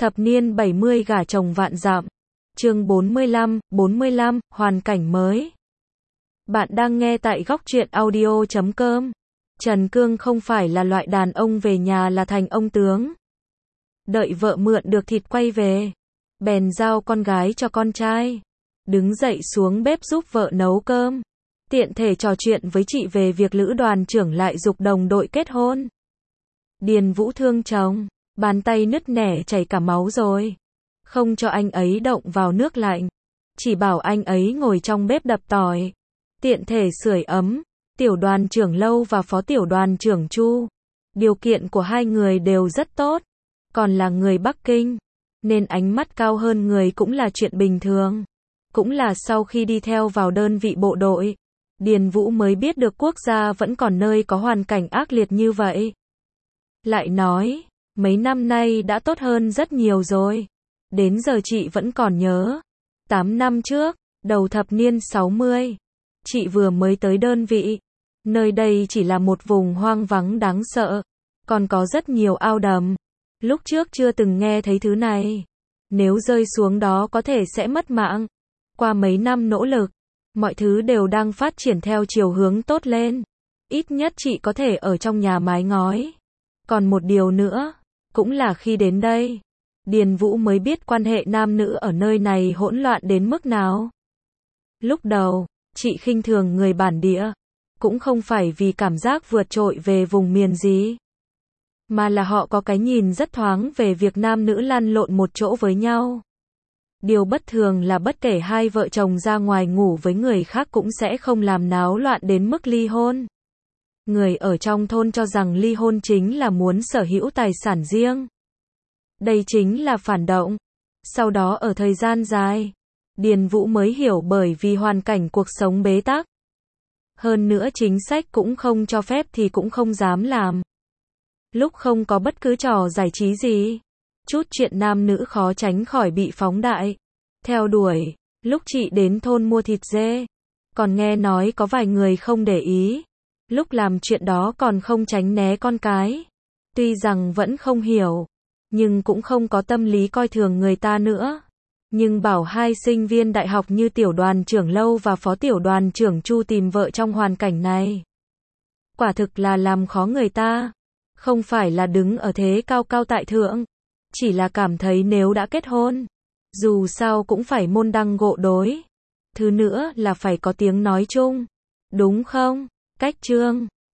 Thập niên 70 gả chồng vạn dặm. Chương 45, hoàn cảnh mới. Bạn đang nghe tại góc truyện audio.com. Trần Cương không phải là loại đàn ông về nhà là thành ông tướng. Đợi vợ mượn được thịt quay về, bèn giao con gái cho con trai. Đứng dậy xuống bếp giúp vợ nấu cơm. Tiện thể trò chuyện với chị về việc Lữ đoàn trưởng lại giục đồng đội kết hôn. Điền Vũ thương chồng, bàn tay nứt nẻ chảy cả máu rồi. Không cho anh ấy động vào nước lạnh, chỉ bảo anh ấy ngồi trong bếp đập tỏi. Tiện thể sưởi ấm. Tiểu đoàn trưởng Lâu và phó tiểu đoàn trưởng Chu, điều kiện của hai người đều rất tốt. Còn là người Bắc Kinh, nên ánh mắt cao hơn người cũng là chuyện bình thường. Cũng là sau khi đi theo vào đơn vị bộ đội, Điền Vũ mới biết được quốc gia vẫn còn nơi có hoàn cảnh ác liệt như vậy. Lại nói, mấy năm nay đã tốt hơn rất nhiều rồi. Đến giờ chị vẫn còn nhớ. 8 năm trước, đầu thập niên 60, chị vừa mới tới đơn vị. Nơi đây chỉ là một vùng hoang vắng đáng sợ. Còn có rất nhiều ao đầm. Lúc trước chưa từng nghe thấy thứ này. Nếu rơi xuống đó có thể sẽ mất mạng. Qua mấy năm nỗ lực, mọi thứ đều đang phát triển theo chiều hướng tốt lên. Ít nhất chị có thể ở trong nhà mái ngói. Còn một điều nữa, cũng là khi đến đây, Điền Vũ mới biết quan hệ nam nữ ở nơi này hỗn loạn đến mức nào. Lúc đầu, chị khinh thường người bản địa, cũng không phải vì cảm giác vượt trội về vùng miền gì, mà là họ có cái nhìn rất thoáng về việc nam nữ lăn lộn một chỗ với nhau. Điều bất thường là bất kể hai vợ chồng ra ngoài ngủ với người khác cũng sẽ không làm náo loạn đến mức ly hôn. Người ở trong thôn cho rằng ly hôn chính là muốn sở hữu tài sản riêng. Đây chính là phản động. Sau đó ở thời gian dài, Điền Vũ mới hiểu bởi vì hoàn cảnh cuộc sống bế tắc. Hơn nữa chính sách cũng không cho phép thì cũng không dám làm. Lúc không có bất cứ trò giải trí gì, chút chuyện nam nữ khó tránh khỏi bị phóng đại, theo đuổi. Lúc chị đến thôn mua thịt dê, còn nghe nói có vài người không để ý. Lúc làm chuyện đó còn không tránh né con cái. Tuy rằng vẫn không hiểu, nhưng cũng không có tâm lý coi thường người ta nữa. Nhưng bảo hai sinh viên đại học như tiểu đoàn trưởng Lâu và phó tiểu đoàn trưởng Chu tìm vợ trong hoàn cảnh này, quả thực là làm khó người ta. Không phải là đứng ở thế cao cao tại thượng, chỉ là cảm thấy nếu đã kết hôn, dù sao cũng phải môn đăng hộ đối. Thứ nữa là phải có tiếng nói chung, đúng không? Cách chương